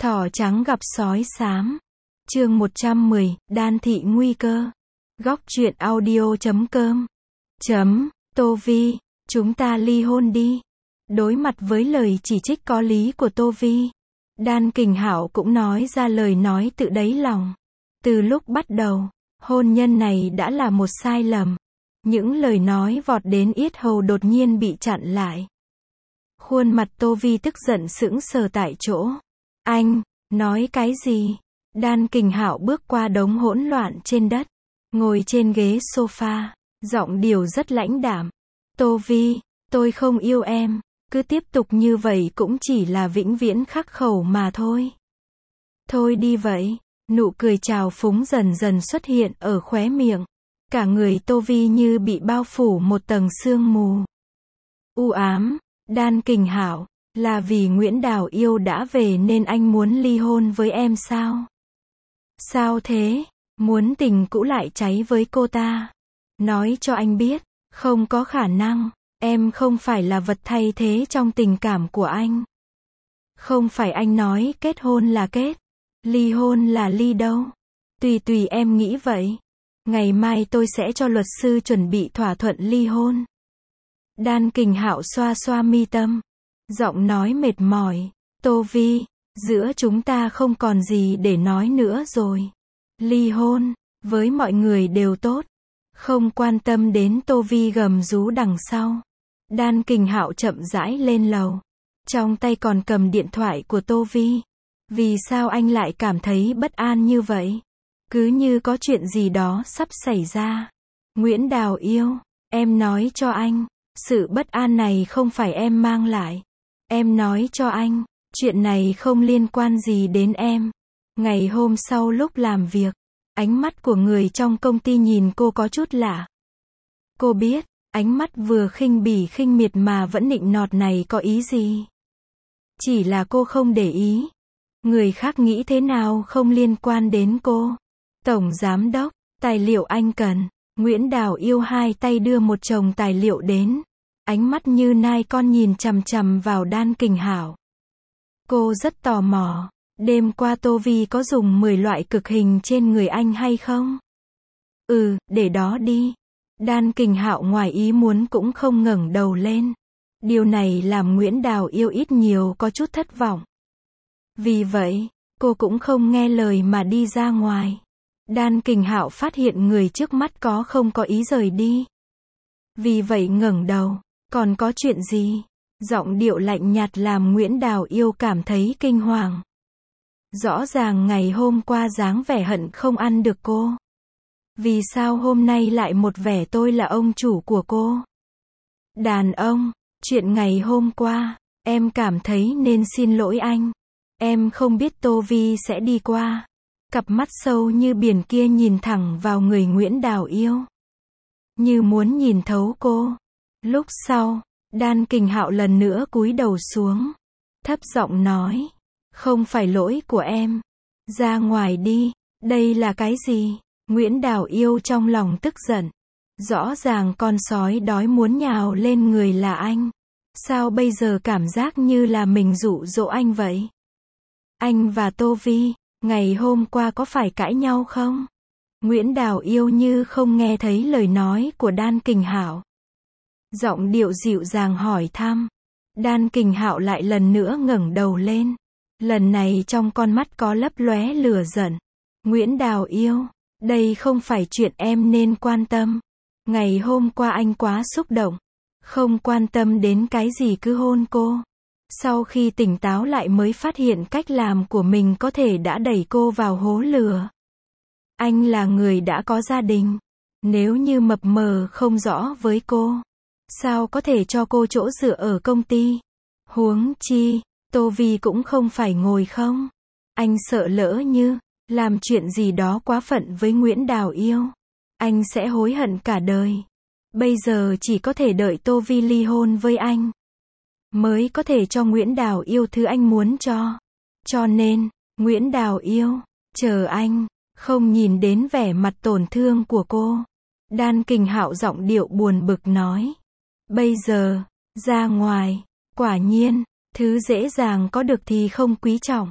Thỏ trắng gặp sói xám. Chương 110, Đan thị nguy cơ. Góc truyện audio.com. Tô Vi, chúng ta ly hôn đi. Đối mặt với lời chỉ trích có lý của Tô Vi, Đan Kình Hạo cũng nói ra lời nói tự đáy lòng. Từ lúc bắt đầu, hôn nhân này đã là một sai lầm. Những lời nói vọt đến yết hầu đột nhiên bị chặn lại. Khuôn mặt Tô Vi tức giận sững sờ tại chỗ. Anh, nói cái gì? Đan Kình Hạo bước qua đống hỗn loạn trên đất, ngồi trên ghế sofa, giọng điệu rất lãnh đạm. Tô Vi, tôi không yêu em, cứ tiếp tục như vậy cũng chỉ là vĩnh viễn khắc khẩu mà thôi. Thôi đi vậy. Nụ cười trào phúng dần dần xuất hiện ở khóe miệng. Cả người Tô Vi như bị bao phủ một tầng sương mù u ám. Đan Kình Hạo, là vì Nguyễn Đào Yêu đã về nên anh muốn ly hôn với em sao? Sao thế? Muốn tình cũ lại cháy với cô ta? Nói cho anh biết, không có khả năng. Em không phải là vật thay thế trong tình cảm của anh. Không phải anh nói kết hôn là kết, ly hôn là ly đâu. Tùy em nghĩ vậy. Ngày mai tôi sẽ cho luật sư chuẩn bị thỏa thuận ly hôn. Đan Kình Hạo xoa xoa mi tâm, giọng nói mệt mỏi. Tô Vi, giữa chúng ta không còn gì để nói nữa rồi. Ly hôn, với mọi người đều tốt. Không quan tâm đến Tô Vi gầm rú đằng sau. Đan Kình Hạo chậm rãi lên lầu. Trong tay còn cầm điện thoại của Tô Vi. Vì sao anh lại cảm thấy bất an như vậy? Cứ như có chuyện gì đó sắp xảy ra. Nguyễn Đào Yêu, em nói cho anh, sự bất an này không phải em mang lại. Em nói cho anh, chuyện này không liên quan gì đến em. Ngày hôm sau lúc làm việc, ánh mắt của người trong công ty nhìn cô có chút lạ. Cô biết, ánh mắt vừa khinh bỉ khinh miệt mà vẫn nịnh nọt này có ý gì. Chỉ là cô không để ý. Người khác nghĩ thế nào không liên quan đến cô. Tổng giám đốc, tài liệu anh cần. Nguyễn Đào Yêu hai tay đưa một chồng tài liệu đến. Ánh mắt như nai con nhìn chằm chằm vào Đan Kình Hạo. Cô rất tò mò. Đêm qua Tô Vi có dùng 10 loại cực hình trên người anh hay không? Để đó đi. Đan Kình Hạo ngoài ý muốn cũng không ngẩng đầu lên. Điều này làm Nguyễn Đào Yêu ít nhiều có chút thất vọng. Vì vậy, cô cũng không nghe lời mà đi ra ngoài. Đan Kình Hạo phát hiện người trước mắt không có ý rời đi. Vì vậy ngẩng đầu, còn có chuyện gì? Giọng điệu lạnh nhạt làm Nguyễn Đào Yêu cảm thấy kinh hoàng. Rõ ràng ngày hôm qua dáng vẻ hận không ăn được cô. Vì sao hôm nay lại một vẻ tôi là ông chủ của cô? Đàn ông, chuyện ngày hôm qua, em cảm thấy nên xin lỗi anh. Em không biết Tô Vi sẽ đi qua. Cặp mắt sâu như biển kia nhìn thẳng vào người Nguyễn Đào Yêu. Như muốn nhìn thấu cô. Lúc sau, Đan Kình Hạo lần nữa cúi đầu xuống. Thấp giọng nói. Không phải lỗi của em. Ra ngoài đi. Đây là cái gì? Nguyễn Đào Yêu trong lòng tức giận. Rõ ràng con sói đói muốn nhào lên người là anh. Sao bây giờ cảm giác như là mình dụ dỗ anh vậy? Anh và Tô Vi, ngày hôm qua có phải cãi nhau không? Nguyễn Đào Yêu như không nghe thấy lời nói của Đan Kình Hạo. Giọng điệu dịu dàng hỏi thăm. Đan Kình Hạo lại lần nữa ngẩng đầu lên. Lần này trong con mắt có lấp lóe lửa giận. Nguyễn Đào Yêu, đây không phải chuyện em nên quan tâm. Ngày hôm qua anh quá xúc động. Không quan tâm đến cái gì cứ hôn cô. Sau khi tỉnh táo lại mới phát hiện cách làm của mình có thể đã đẩy cô vào hố lửa. Anh là người đã có gia đình. Nếu như mập mờ không rõ với cô, sao có thể cho cô chỗ dựa ở công ty? Huống chi, Tô Vi cũng không phải ngồi không. Anh sợ lỡ như làm chuyện gì đó quá phận với Nguyễn Đào Yêu, anh sẽ hối hận cả đời. Bây giờ chỉ có thể đợi Tô Vi ly hôn với anh, mới có thể cho Nguyễn Đào Yêu thứ anh muốn cho. Cho nên, Nguyễn Đào Yêu, chờ anh. Không nhìn đến vẻ mặt tổn thương của cô, Đan Kình Hạo giọng điệu buồn bực nói. Bây giờ, ra ngoài, quả nhiên, thứ dễ dàng có được thì không quý trọng.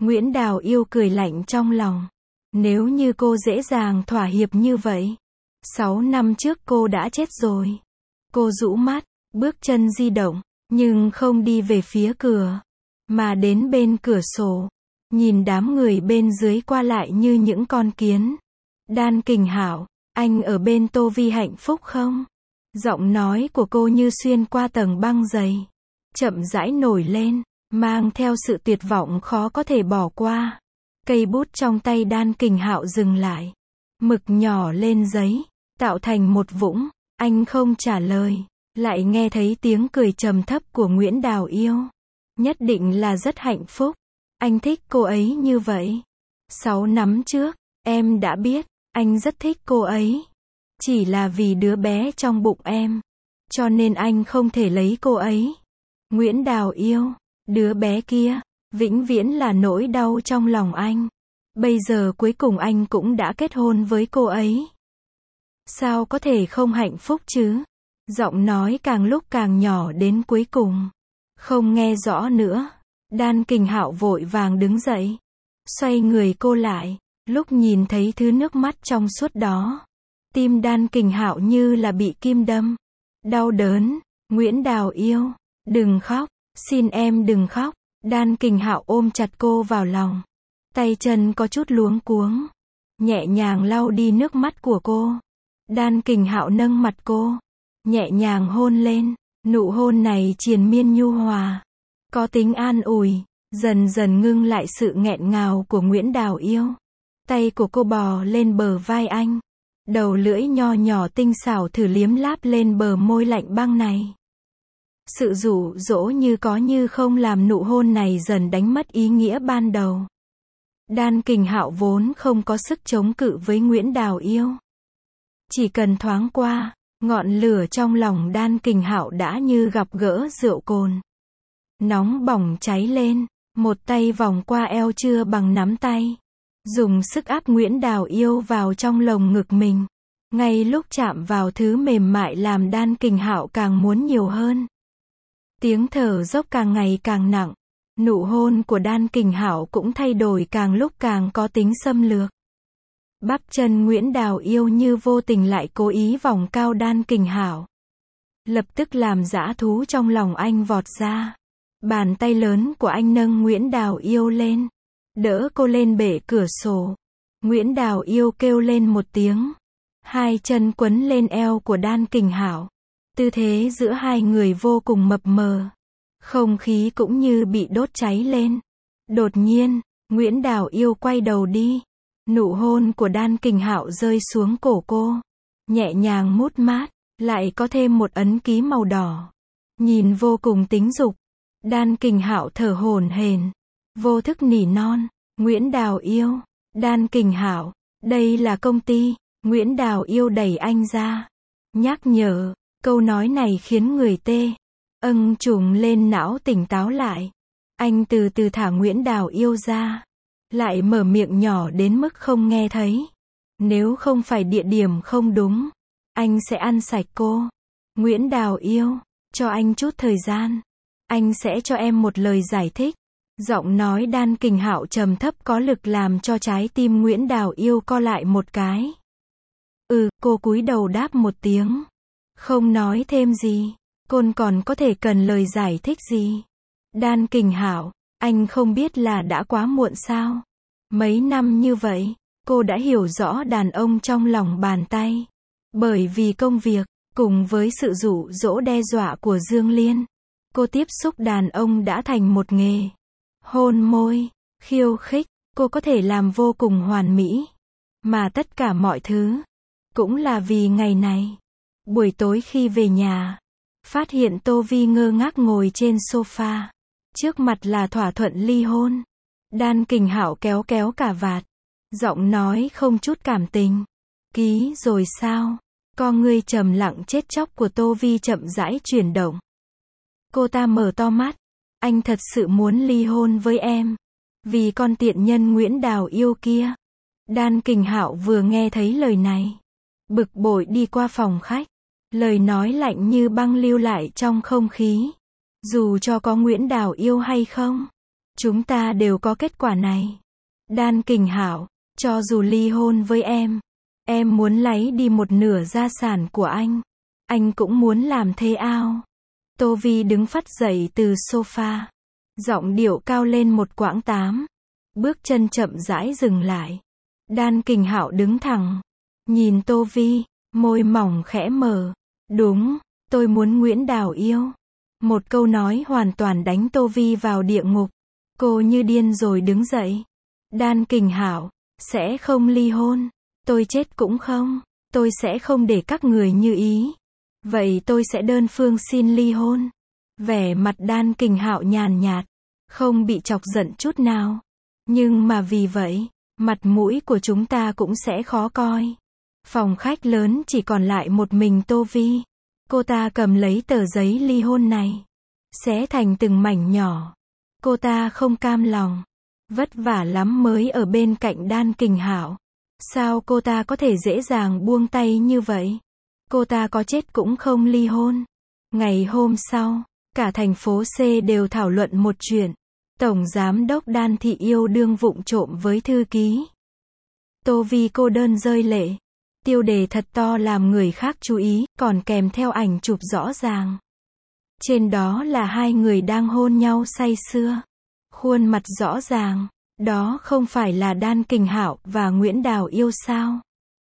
Nguyễn Đào Yêu cười lạnh trong lòng. Nếu như cô dễ dàng thỏa hiệp như vậy, 6 năm trước cô đã chết rồi. Cô rũ mắt, bước chân di động, nhưng không đi về phía cửa, mà đến bên cửa sổ, nhìn đám người bên dưới qua lại như những con kiến. Đan Kình Hạo, anh ở bên Tô Vi hạnh phúc không? Giọng nói của cô như xuyên qua tầng băng dày, chậm rãi nổi lên, mang theo sự tuyệt vọng khó có thể bỏ qua. Cây bút trong tay Đan Kình Hạo dừng lại, mực nhỏ lên giấy, tạo thành một vũng. Anh không trả lời, lại nghe thấy tiếng cười trầm thấp của Nguyễn Đào Yêu. Nhất định là rất hạnh phúc. Anh thích cô ấy như vậy. 6 năm trước, em đã biết, anh rất thích cô ấy. Chỉ là vì đứa bé trong bụng em, cho nên anh không thể lấy cô ấy. Nguyễn Đào Yêu, đứa bé kia, vĩnh viễn là nỗi đau trong lòng anh. Bây giờ cuối cùng anh cũng đã kết hôn với cô ấy. Sao có thể không hạnh phúc chứ? Giọng nói càng lúc càng nhỏ đến cuối cùng không nghe rõ nữa. Đan Kình Hạo vội vàng đứng dậy, xoay người cô lại. Lúc nhìn thấy thứ nước mắt trong suốt đó, tim Đan Kình Hạo như là bị kim đâm. Đau đớn. Nguyễn Đào Yêu, đừng khóc, xin em đừng khóc. Đan Kình Hạo ôm chặt cô vào lòng, tay chân có chút luống cuống, nhẹ nhàng lau đi nước mắt của cô. Đan Kình Hạo nâng mặt cô, nhẹ nhàng hôn lên. Nụ hôn này triền miên nhu hòa, có tính an ủi, dần dần ngưng lại sự nghẹn ngào của Nguyễn Đào Yêu. Tay của cô bò lên bờ vai anh, đầu lưỡi nho nhỏ tinh xảo thử liếm láp lên bờ môi lạnh băng này. Sự dụ dỗ như có như không làm nụ hôn này dần đánh mất ý nghĩa ban đầu. Đan Kình Hạo vốn không có sức chống cự với Nguyễn Đào Yêu. Chỉ cần thoáng qua, ngọn lửa trong lòng Đan Kình Hạo đã như gặp gỡ rượu cồn, nóng bỏng cháy lên. Một tay vòng qua eo chưa bằng nắm tay, dùng sức áp Nguyễn Đào Yêu vào trong lồng ngực mình. Ngay lúc chạm vào thứ mềm mại làm Đan Kình Hạo càng muốn nhiều hơn. Tiếng thở dốc càng ngày càng nặng. Nụ hôn của Đan Kình Hạo cũng thay đổi càng lúc càng có tính xâm lược. Bắp chân Nguyễn Đào Yêu như vô tình lại cố ý vòng cao Đan Kình Hạo, lập tức làm dã thú trong lòng anh vọt ra. Bàn tay lớn của anh nâng Nguyễn Đào Yêu lên, đỡ cô lên bệ cửa sổ. Nguyễn Đào Yêu kêu lên một tiếng, hai chân quấn lên eo của Đan Kình Hạo. Tư thế giữa hai người vô cùng mập mờ, không khí cũng như bị đốt cháy lên. Đột nhiên, Nguyễn Đào Yêu quay đầu đi. Nụ hôn của Đan Kình Hạo rơi xuống cổ cô, nhẹ nhàng mút mát, lại có thêm một ấn ký màu đỏ, nhìn vô cùng tính dục. Đan Kình Hạo thở hổn hển, vô thức nỉ non, Nguyễn Đào Yêu. Đan Kình Hạo, đây là công ty. Nguyễn Đào Yêu đẩy anh ra, nhắc nhở. Câu nói này khiến người tê trùng lên não tỉnh táo lại. Anh từ từ thả Nguyễn Đào Yêu ra, lại mở miệng nhỏ đến mức không nghe thấy. Nếu không phải địa điểm không đúng, anh sẽ ăn sạch cô. Nguyễn Đào Yêu, cho anh chút thời gian. Anh sẽ cho em một lời giải thích. Giọng nói Đan Kình Hạo trầm thấp có lực làm cho trái tim Nguyễn Đào Yêu co lại một cái. Cô cúi đầu đáp một tiếng, không nói thêm gì. Cô còn có thể cần lời giải thích gì? Đan Kình Hạo, anh không biết là đã quá muộn sao? Mấy năm như vậy, cô đã hiểu rõ đàn ông trong lòng bàn tay. Bởi vì công việc, cùng với sự dụ dỗ đe dọa của Dương Liên, cô tiếp xúc đàn ông đã thành một nghề. Hôn môi, khiêu khích, cô có thể làm vô cùng hoàn mỹ. Mà tất cả mọi thứ, cũng là vì ngày này. Buổi tối khi về nhà, phát hiện Tô Vi ngơ ngác ngồi trên sofa. Trước mặt là thỏa thuận ly hôn. Đan Kình Hạo kéo kéo cà vạt, giọng nói không chút cảm tình. Ký rồi sao? Con ngươi trầm lặng chết chóc của Tô Vi chậm rãi chuyển động. Cô ta mở to mắt. Anh thật sự muốn ly hôn với em, vì con tiện nhân Nguyễn Đào Yêu kia. Đan Kình Hạo vừa nghe thấy lời này, bực bội đi qua phòng khách. Lời nói lạnh như băng lưu lại trong không khí. Dù cho có Nguyễn Đào Yêu hay không, Chúng ta đều có kết quả này. Đan Kình Hạo, cho dù ly hôn với em muốn lấy đi một nửa gia sản của anh cũng muốn làm thế ao. Tô Vi đứng phắt dậy từ sofa. Giọng điệu cao lên một quãng 8. Bước chân chậm rãi dừng lại. Đan Kình Hạo đứng thẳng. Nhìn Tô Vi, môi mỏng khẽ mở. Đúng, tôi muốn Nguyễn Đào yêu. Một câu nói hoàn toàn đánh Tô Vi vào địa ngục. Cô như điên rồi đứng dậy. Đan Kình Hạo, sẽ không ly hôn. Tôi chết cũng không. Tôi sẽ không để các người như ý. Vậy tôi sẽ đơn phương xin ly hôn. Vẻ mặt Đan Kình Hạo nhàn nhạt, không bị chọc giận chút nào. Nhưng mà vì vậy, mặt mũi của chúng ta cũng sẽ khó coi. Phòng khách lớn chỉ còn lại một mình Tô Vi. Cô ta cầm lấy tờ giấy ly hôn này, xé thành từng mảnh nhỏ. Cô ta không cam lòng. Vất vả lắm mới ở bên cạnh Đan Kình Hạo. Sao cô ta có thể dễ dàng buông tay như vậy? Cô ta có chết cũng không ly hôn. Ngày hôm sau, cả thành phố C đều thảo luận một chuyện. Tổng giám đốc Đan Thị yêu đương vụng trộm với thư ký. Tô Vi cô đơn rơi lệ. Tiêu đề thật to làm người khác chú ý, còn kèm theo ảnh chụp rõ ràng. Trên đó là hai người đang hôn nhau say sưa. Khuôn mặt rõ ràng. Đó không phải là Đan Kình Hạo và Nguyễn Đào yêu sao?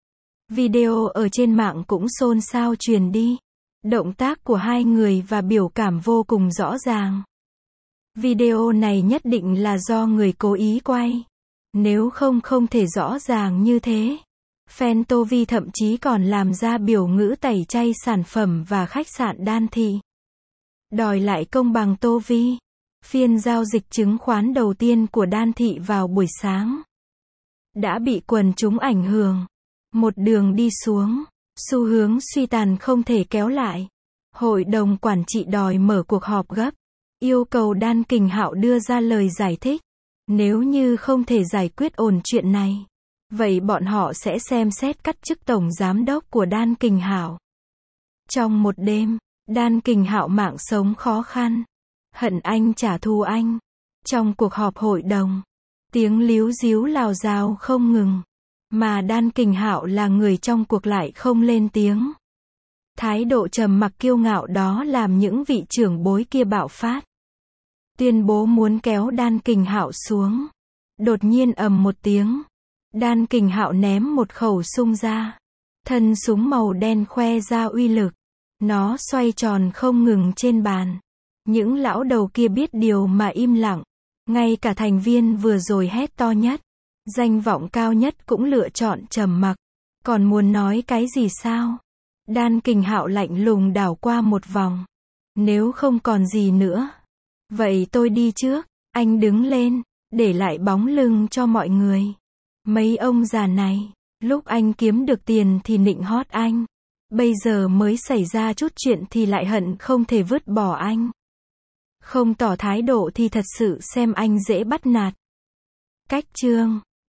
Video ở trên mạng cũng xôn xao truyền đi. Động tác của hai người và biểu cảm vô cùng rõ ràng. Video này nhất định là do người cố ý quay. Nếu không không thể rõ ràng như thế. Fan Tô Vi thậm chí còn làm ra biểu ngữ tẩy chay sản phẩm và khách sạn Đan Thị. Đòi lại công bằng Tô Vi. Phiên giao dịch chứng khoán đầu tiên của Đan Thị vào buổi sáng đã bị quần chúng ảnh hưởng. Một đường đi xuống, xu hướng suy tàn không thể kéo lại. Hội đồng quản trị đòi mở cuộc họp gấp, yêu cầu Đan Kình Hạo đưa ra lời giải thích. Nếu như không thể giải quyết ổn chuyện này, vậy bọn họ sẽ xem xét cắt chức tổng giám đốc của Đan Kình Hạo. Trong một đêm, Đan Kình Hạo mạng sống khó khăn. Hận anh trả thù anh. Trong cuộc họp hội đồng, tiếng líu ríu lào rào không ngừng. Mà Đan Kình Hạo là người trong cuộc lại không lên tiếng. Thái độ trầm mặc kiêu ngạo đó làm những vị trưởng bối kia bạo phát. Tuyên bố muốn kéo Đan Kình Hạo xuống. Đột nhiên ầm một tiếng. Đan Kình Hạo ném một khẩu súng ra. Thân súng màu đen khoe ra uy lực. Nó xoay tròn không ngừng trên bàn. Những lão đầu kia biết điều mà im lặng. Ngay cả thành viên vừa rồi hét to nhất, danh vọng cao nhất cũng lựa chọn trầm mặc. Còn muốn nói cái gì sao? Đan Kình Hạo lạnh lùng đảo qua một vòng. Nếu không còn gì nữa, vậy tôi đi trước. Anh đứng lên, để lại bóng lưng cho mọi người. Mấy ông già này, lúc anh kiếm được tiền thì nịnh hót anh. Bây giờ mới xảy ra chút chuyện thì lại hận không thể vứt bỏ anh. Không tỏ thái độ thì thật sự xem anh dễ bắt nạt. Cách chương